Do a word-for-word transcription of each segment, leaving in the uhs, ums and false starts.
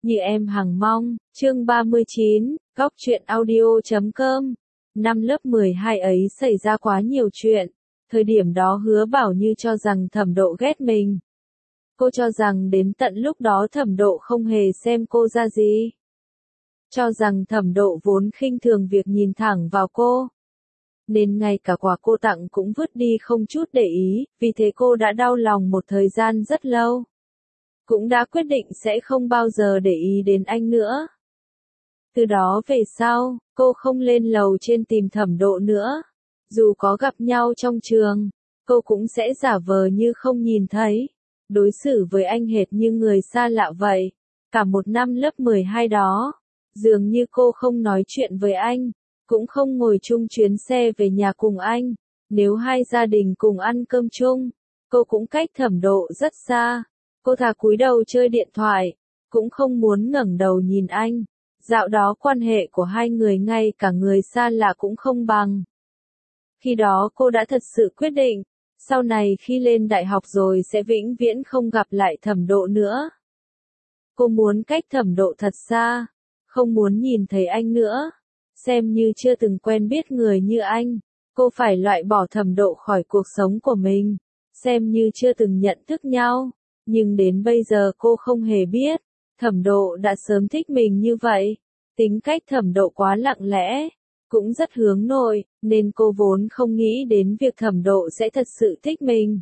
Như em hằng mong, chương ba mươi chín, góc truyện audio chấm com. Năm lớp mười hai ấy xảy ra quá nhiều chuyện. Thời điểm đó Hứa Bảo Như cho rằng Thẩm Độ ghét mình. Cô cho rằng đến tận lúc đó Thẩm Độ không hề xem cô ra gì. Cho rằng Thẩm Độ vốn khinh thường việc nhìn thẳng vào cô. Nên ngay cả quà cô tặng cũng vứt đi không chút để ý, vì thế cô đã đau lòng một thời gian rất lâu. Cũng đã quyết định sẽ không bao giờ để ý đến anh nữa. Từ đó về sau, cô không lên lầu trên tìm Thẩm Độ nữa. Dù có gặp nhau trong trường, cô cũng sẽ giả vờ như không nhìn thấy. Đối xử với anh hệt như người xa lạ vậy. Cả một năm lớp mười hai đó, dường như cô không nói chuyện với anh, cũng không ngồi chung chuyến xe về nhà cùng anh. Nếu hai gia đình cùng ăn cơm chung, cô cũng cách Thẩm Độ rất xa. Cô thà cúi đầu chơi điện thoại, cũng không muốn ngẩng đầu nhìn anh. Dạo đó quan hệ của hai người ngay cả người xa lạ cũng không bằng. Khi đó cô đã thật sự quyết định, sau này khi lên đại học rồi sẽ vĩnh viễn không gặp lại Thẩm Độ nữa. Cô muốn cách Thẩm Độ thật xa, không muốn nhìn thấy anh nữa, xem như chưa từng quen biết người như anh. Cô phải loại bỏ Thẩm Độ khỏi cuộc sống của mình, xem như chưa từng nhận thức nhau. Nhưng đến bây giờ cô không hề biết, Thẩm Độ đã sớm thích mình như vậy. Tính cách Thẩm Độ quá lặng lẽ, cũng rất hướng nội, nên cô vốn không nghĩ đến việc Thẩm Độ sẽ thật sự thích mình.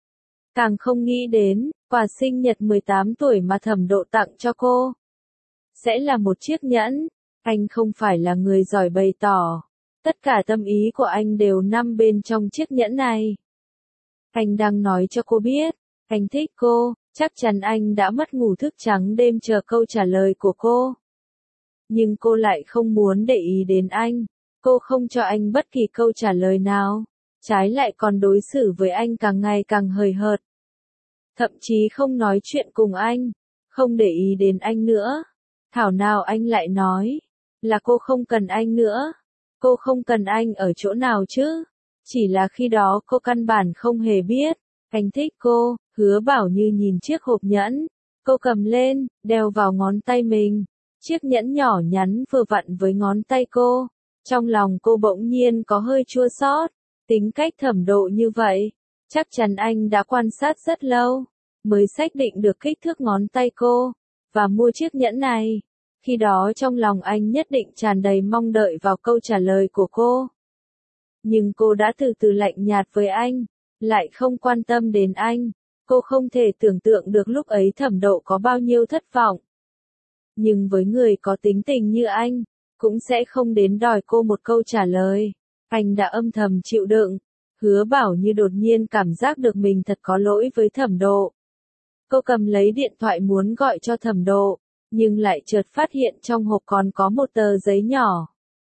Càng không nghĩ đến, quà sinh nhật mười tám tuổi mà Thẩm Độ tặng cho cô sẽ là một chiếc nhẫn. Anh không phải là người giỏi bày tỏ, tất cả tâm ý của anh đều nằm bên trong chiếc nhẫn này. Anh đang nói cho cô biết, anh thích cô, chắc chắn anh đã mất ngủ thức trắng đêm chờ câu trả lời của cô. Nhưng cô lại không muốn để ý đến anh, cô không cho anh bất kỳ câu trả lời nào, trái lại còn đối xử với anh càng ngày càng hời hợt. Thậm chí không nói chuyện cùng anh, không để ý đến anh nữa. Thảo nào anh lại nói, là cô không cần anh nữa. Cô không cần anh ở chỗ nào chứ? Chỉ là khi đó cô căn bản không hề biết, anh thích cô. Hứa Bảo Như nhìn chiếc hộp nhẫn, cô cầm lên, đeo vào ngón tay mình. Chiếc nhẫn nhỏ nhắn vừa vặn với ngón tay cô. Trong lòng cô bỗng nhiên có hơi chua xót. Tính cách Thẩm Độ như vậy, chắc chắn anh đã quan sát rất lâu, mới xác định được kích thước ngón tay cô, và mua chiếc nhẫn này. Khi đó trong lòng anh nhất định tràn đầy mong đợi vào câu trả lời của cô. Nhưng cô đã từ từ lạnh nhạt với anh, lại không quan tâm đến anh. Cô không thể tưởng tượng được lúc ấy Thẩm Độ có bao nhiêu thất vọng. Nhưng với người có tính tình như anh, cũng sẽ không đến đòi cô một câu trả lời. Anh đã âm thầm chịu đựng. Hứa Bảo Như đột nhiên cảm giác được mình thật có lỗi với Thẩm Độ. Cô cầm lấy điện thoại muốn gọi cho Thẩm Độ, nhưng lại chợt phát hiện trong hộp còn có một tờ giấy nhỏ.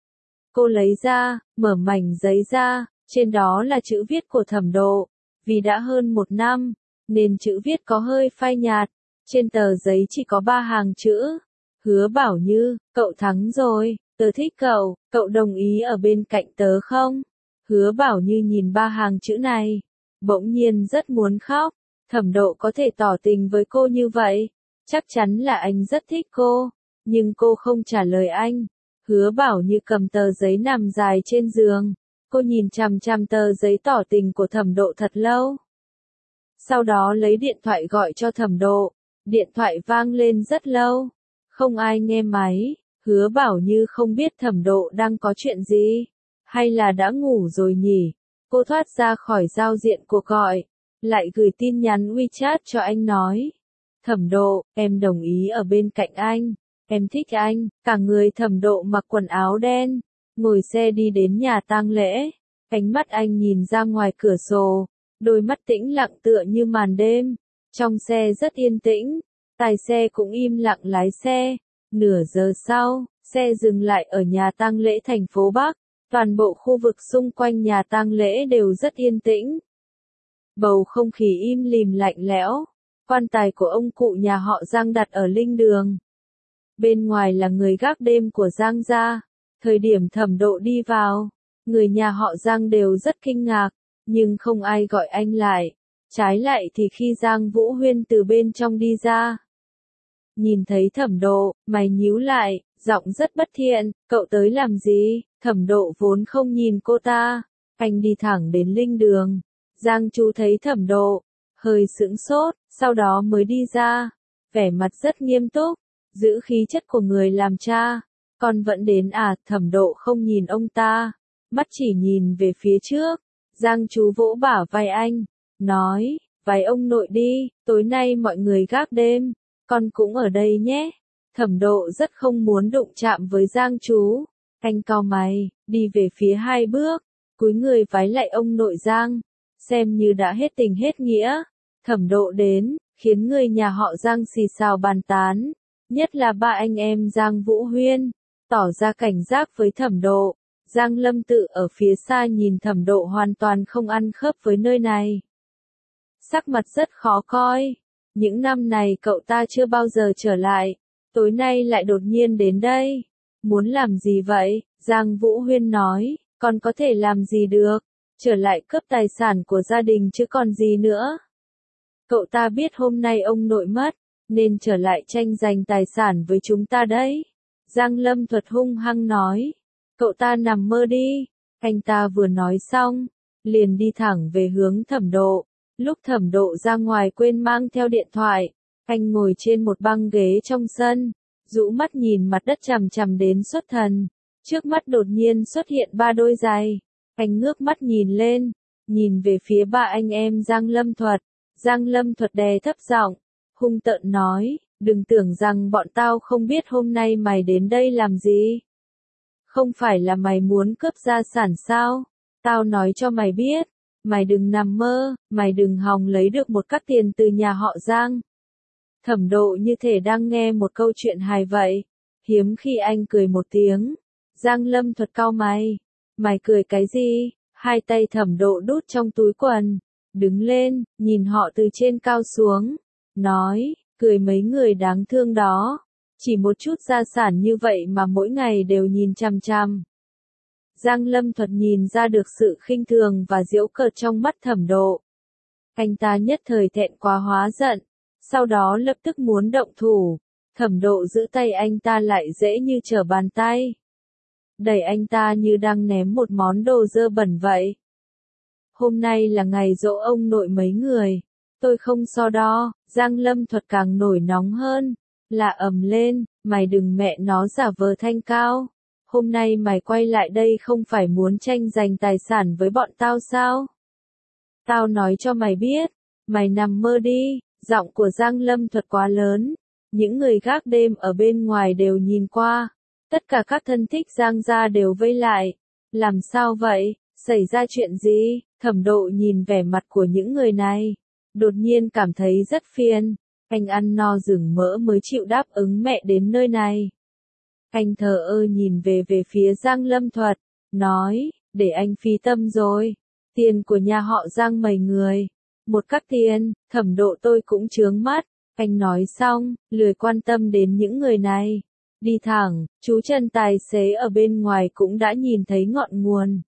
Cô lấy ra, mở mảnh giấy ra, trên đó là chữ viết của Thẩm Độ. Vì đã hơn một năm, nên chữ viết có hơi phai nhạt. Trên tờ giấy chỉ có ba hàng chữ. Hứa Bảo Như, cậu thắng rồi, tớ thích cậu, cậu đồng ý ở bên cạnh tớ không? Hứa Bảo Như nhìn ba hàng chữ này, bỗng nhiên rất muốn khóc. Thẩm Độ có thể tỏ tình với cô như vậy, chắc chắn là anh rất thích cô, nhưng cô không trả lời anh. Hứa Bảo Như cầm tờ giấy nằm dài trên giường, cô nhìn chằm chằm tờ giấy tỏ tình của Thẩm Độ thật lâu. Sau đó lấy điện thoại gọi cho Thẩm Độ, điện thoại vang lên rất lâu, không ai nghe máy. Hứa Bảo Như không biết Thẩm Độ đang có chuyện gì, hay là đã ngủ rồi nhỉ. Cô thoát ra khỏi giao diện cuộc gọi, lại gửi tin nhắn WeChat cho anh nói: Thẩm Độ, em đồng ý ở bên cạnh anh, em thích anh. Cả người Thẩm Độ mặc quần áo đen, ngồi xe đi đến nhà tang lễ. Ánh mắt anh nhìn ra ngoài cửa sổ, đôi mắt tĩnh lặng tựa như màn đêm. Trong xe rất yên tĩnh, tài xe cũng im lặng lái xe. Nửa giờ sau, xe dừng lại ở nhà tang lễ thành phố Bắc. Toàn bộ khu vực xung quanh nhà tang lễ đều rất yên tĩnh. Bầu không khí im lìm lạnh lẽo. Quan tài của ông cụ nhà họ Giang đặt ở linh đường. Bên ngoài là người gác đêm của Giang gia. Thời điểm Thẩm Độ đi vào, người nhà họ Giang đều rất kinh ngạc, nhưng không ai gọi anh lại. Trái lại thì khi Giang Vũ Huyên từ bên trong đi ra, Nhìn thấy Thẩm Độ, mày nhíu lại, giọng rất bất thiện, cậu tới làm gì? Thẩm Độ vốn không nhìn cô ta, anh đi thẳng đến linh đường. Giang Chu thấy Thẩm Độ, hơi sững sốt, sau đó mới đi ra, vẻ mặt rất nghiêm túc, giữ khí chất của người làm cha. Con vẫn đến à? Thẩm Độ không nhìn ông ta, mắt chỉ nhìn về phía trước. Giang Chu vỗ bả vai anh, nói, váy ông nội đi, tối nay mọi người gác đêm, con cũng ở đây nhé. Thẩm Độ rất không muốn đụng chạm với Giang Chu, anh cau mày, đi về phía hai bước, cúi người vái lại ông nội Giang, xem như đã hết tình hết nghĩa. Thẩm Độ đến, khiến người nhà họ Giang xì xào bàn tán, nhất là ba anh em Giang Vũ Huyên, tỏ ra cảnh giác với Thẩm Độ. Giang Lâm Tự ở phía xa nhìn Thẩm Độ hoàn toàn không ăn khớp với nơi này. Sắc mặt rất khó coi, những năm này cậu ta chưa bao giờ trở lại, tối nay lại đột nhiên đến đây. Muốn làm gì vậy? Giang Vũ Huyên nói, còn có thể làm gì được, trở lại cướp tài sản của gia đình chứ còn gì nữa. Cậu ta biết hôm nay ông nội mất, nên trở lại tranh giành tài sản với chúng ta đấy. Giang Lâm Thuật hung hăng nói, cậu ta nằm mơ đi. Anh ta vừa nói xong, liền đi thẳng về hướng Thẩm Độ. Lúc Thẩm Độ ra ngoài quên mang theo điện thoại, anh ngồi trên một băng ghế trong sân, rũ mắt nhìn mặt đất chằm chằm đến xuất thần. Trước mắt đột nhiên xuất hiện ba đôi giày. Anh ngước mắt nhìn lên, nhìn về phía ba anh em Giang Lâm Thuật. Giang Lâm Thuật đè thấp giọng, hung tợn nói, đừng tưởng rằng bọn tao không biết hôm nay mày đến đây làm gì. Không phải là mày muốn cướp gia sản sao? Tao nói cho mày biết, mày đừng nằm mơ, mày đừng hòng lấy được một cát tiền từ nhà họ Giang. Thẩm Độ như thể đang nghe một câu chuyện hài vậy, hiếm khi anh cười một tiếng. Giang Lâm Thuật cau mày, mày cười cái gì? Hai tay Thẩm Độ đút trong túi quần, đứng lên, nhìn họ từ trên cao xuống, nói, cười mấy người đáng thương đó, chỉ một chút gia sản như vậy mà mỗi ngày đều nhìn chằm chằm. Giang Lâm Thuật nhìn ra được sự khinh thường và giễu cợt trong mắt Thẩm Độ. Anh ta nhất thời thẹn quá hóa giận, sau đó lập tức muốn động thủ. Thẩm Độ giữ tay anh ta lại dễ như trở bàn tay, đẩy anh ta như đang ném một món đồ dơ bẩn vậy. Hôm nay là ngày giỗ ông nội mấy người, tôi không so đo. Giang Lâm Thuật càng nổi nóng hơn, là ầm lên, mày đừng mẹ nó giả vờ thanh cao. Hôm nay mày quay lại đây không phải muốn tranh giành tài sản với bọn tao sao? Tao nói cho mày biết, mày nằm mơ đi. Giọng của Giang Lâm Thuật quá lớn, những người gác đêm ở bên ngoài đều nhìn qua, tất cả các thân thích Giang gia đều vây lại. Làm sao vậy? Xảy ra chuyện gì? Thẩm Độ nhìn vẻ mặt của những người này, đột nhiên cảm thấy rất phiền. Anh ăn no rừng mỡ mới chịu đáp ứng mẹ đến nơi này. Anh thờ ơ nhìn về về phía Giang Lâm Thuật, nói, để anh phí tâm rồi. Tiền của nhà họ Giang mấy người, một cát tiền. Thẩm Độ tôi cũng chướng mắt. Anh nói xong, lười quan tâm đến những người này. Đi thẳng, chú Trần tài xế ở bên ngoài cũng đã nhìn thấy ngọn nguồn.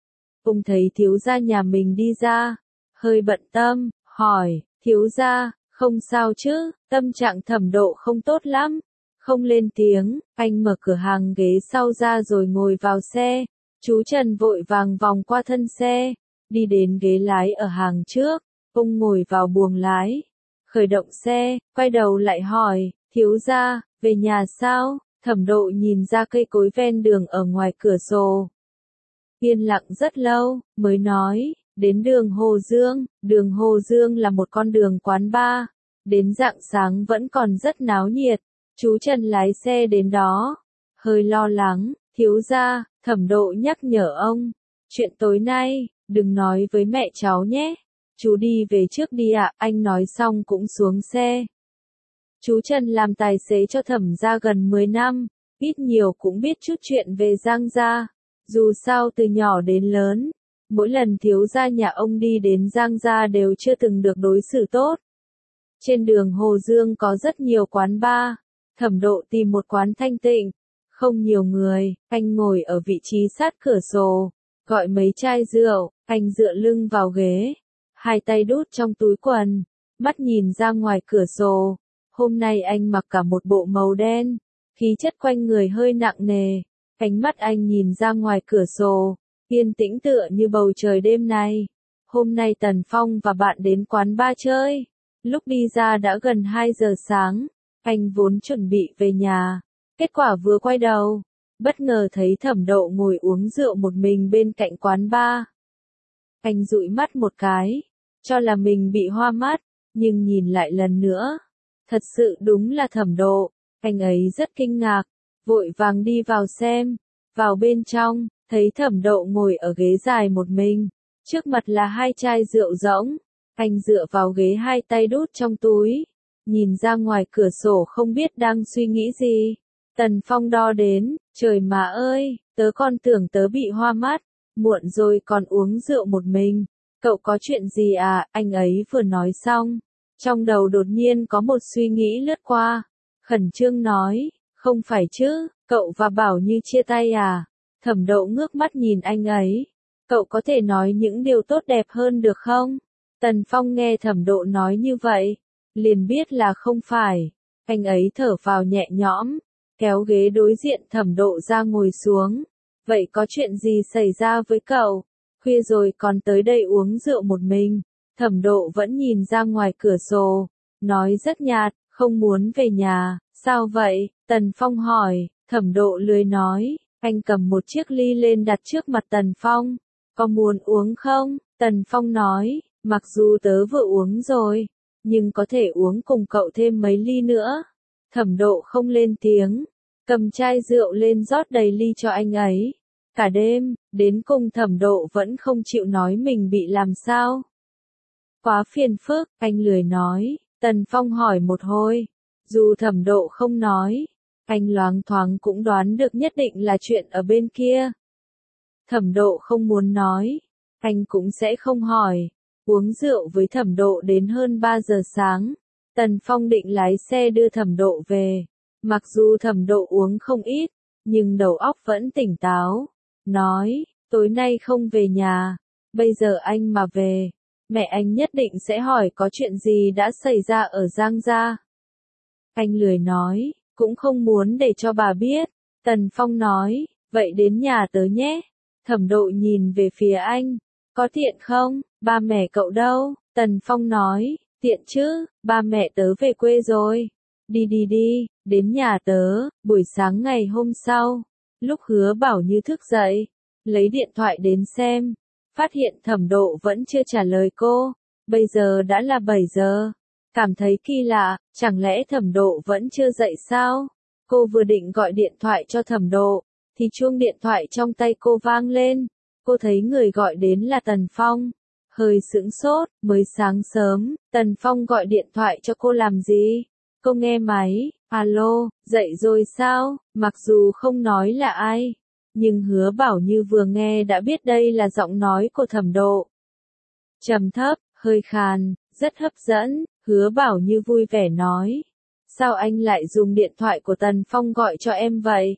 Ông thấy thiếu gia nhà mình đi ra, hơi bận tâm, hỏi, thiếu gia, không sao chứ? Tâm trạng Thẩm Độ không tốt lắm. Không lên tiếng, anh mở cửa hàng ghế sau ra rồi ngồi vào xe. Chú Trần vội vàng vòng qua thân xe, đi đến ghế lái ở hàng trước. Ông ngồi vào buồng lái, khởi động xe, quay đầu lại hỏi, thiếu gia, về nhà sao? Thẩm Độ nhìn ra cây cối ven đường ở ngoài cửa sổ. Yên lặng rất lâu, mới nói, đến đường Hồ Dương. Đường Hồ Dương là một con đường quán bar, đến rạng sáng vẫn còn rất náo nhiệt. Chú Trần lái xe đến đó, hơi lo lắng, thiếu gia. Thẩm Độ nhắc nhở ông, chuyện tối nay, đừng nói với mẹ cháu nhé. Chú đi về trước đi ạ. Anh nói xong cũng xuống xe. Chú Trần làm tài xế cho Thẩm gia gần mười năm, ít nhiều cũng biết chút chuyện về Giang gia. Dù sao từ nhỏ đến lớn, mỗi lần thiếu gia nhà ông đi đến Giang gia đều chưa từng được đối xử tốt. Trên đường Hồ Dương có rất nhiều quán bar. Thẩm Độ tìm một quán thanh tịnh, không nhiều người. Anh ngồi ở vị trí sát cửa sổ, gọi mấy chai rượu. Anh dựa lưng vào ghế, hai tay đút trong túi quần, mắt nhìn ra ngoài cửa sổ. Hôm nay anh mặc cả một bộ màu đen, khí chất quanh người hơi nặng nề, ánh mắt anh nhìn ra ngoài cửa sổ, yên tĩnh tựa như bầu trời đêm này. Hôm nay Tần Phong và bạn đến quán bar chơi, lúc đi ra đã gần hai giờ sáng, anh vốn chuẩn bị về nhà, kết quả vừa quay đầu, bất ngờ thấy Thẩm Độ ngồi uống rượu một mình bên cạnh quán bar. Anh dụi mắt một cái, cho là mình bị hoa mắt, nhưng nhìn lại lần nữa, thật sự đúng là Thẩm Độ. Anh ấy rất kinh ngạc, vội vàng đi vào xem, vào bên trong, thấy Thẩm Độ ngồi ở ghế dài một mình, trước mặt là hai chai rượu rỗng, anh dựa vào ghế hai tay đút trong túi, nhìn ra ngoài cửa sổ không biết đang suy nghĩ gì. Tần Phong đo đến, trời mà ơi, tớ còn tưởng tớ bị hoa mắt, muộn rồi còn uống rượu một mình, cậu có chuyện gì à, anh ấy vừa nói xong, trong đầu đột nhiên có một suy nghĩ lướt qua, khẩn trương nói, không phải chứ, cậu và Bảo Như chia tay à? Thẩm Độ ngước mắt nhìn anh ấy, cậu có thể nói những điều tốt đẹp hơn được không? Tần Phong nghe Thẩm Độ nói như vậy, liền biết là không phải, anh ấy thở phào nhẹ nhõm, kéo ghế đối diện Thẩm Độ ra ngồi xuống. Vậy có chuyện gì xảy ra với cậu? Khuya rồi còn tới đây uống rượu một mình. Thẩm Độ vẫn nhìn ra ngoài cửa sổ, nói rất nhạt, không muốn về nhà. Sao vậy? Tần Phong hỏi. Thẩm Độ lười nói, anh cầm một chiếc ly lên đặt trước mặt Tần Phong. Có muốn uống không? Tần Phong nói, mặc dù tớ vừa uống rồi, nhưng có thể uống cùng cậu thêm mấy ly nữa. Thẩm Độ không lên tiếng, cầm chai rượu lên rót đầy ly cho anh ấy. Cả đêm, đến cùng Thẩm Độ vẫn không chịu nói mình bị làm sao. Quá phiền phức, anh lười nói. Tần Phong hỏi một hồi, dù Thẩm Độ không nói, anh loáng thoáng cũng đoán được nhất định là chuyện ở bên kia. Thẩm Độ không muốn nói, anh cũng sẽ không hỏi. Uống rượu với Thẩm Độ đến hơn ba giờ sáng, Tần Phong định lái xe đưa Thẩm Độ về. Mặc dù Thẩm Độ uống không ít, nhưng đầu óc vẫn tỉnh táo. Nói, tối nay không về nhà, bây giờ anh mà về, mẹ anh nhất định sẽ hỏi có chuyện gì đã xảy ra ở Giang gia. Anh lười nói, cũng không muốn để cho bà biết. Tần Phong nói, vậy đến nhà tớ nhé. Thẩm Độ nhìn về phía anh, có tiện không, ba mẹ cậu đâu? Tần Phong nói, tiện chứ, ba mẹ tớ về quê rồi. Đi đi đi, đến nhà tớ. Buổi sáng ngày hôm sau, lúc Hứa Bảo Như thức dậy, lấy điện thoại đến xem, phát hiện Thẩm Độ vẫn chưa trả lời cô. Bây giờ đã là bảy giờ, cảm thấy kỳ lạ, chẳng lẽ Thẩm Độ vẫn chưa dậy sao? Cô vừa định gọi điện thoại cho Thẩm Độ, thì chuông điện thoại trong tay cô vang lên. Cô thấy người gọi đến là Tần Phong, hơi sững sốt. Mới sáng sớm, Tần Phong gọi điện thoại cho cô làm gì? Cô nghe máy, alo, dậy rồi sao? Mặc dù không nói là ai, nhưng Hứa Bảo Như vừa nghe đã biết đây là giọng nói của Thẩm Độ. Trầm thấp, hơi khàn, rất hấp dẫn. Hứa Bảo Như vui vẻ nói, sao anh lại dùng điện thoại của Tần Phong gọi cho em vậy?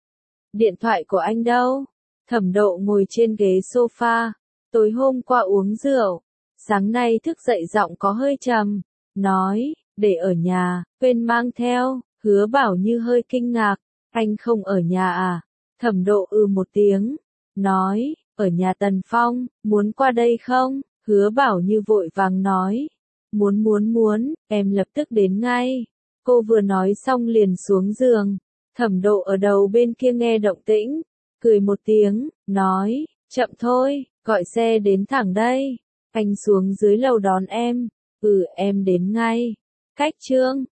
Điện thoại của anh đâu? Thẩm Độ ngồi trên ghế sofa, tối hôm qua uống rượu, sáng nay thức dậy giọng có hơi trầm, nói, để ở nhà, quên mang theo. Hứa Bảo Như hơi kinh ngạc, anh không ở nhà à? Thẩm Độ ư một tiếng, nói, ở nhà Tần Phong, muốn qua đây không? Hứa Bảo Như vội vàng nói, muốn muốn muốn, em lập tức đến ngay. Cô vừa nói xong liền xuống giường. Thẩm Độ ở đầu bên kia nghe động tĩnh, cười một tiếng, nói, chậm thôi, gọi xe đến thẳng đây. Anh xuống dưới lầu đón em. Ừ, em đến ngay. Cách chương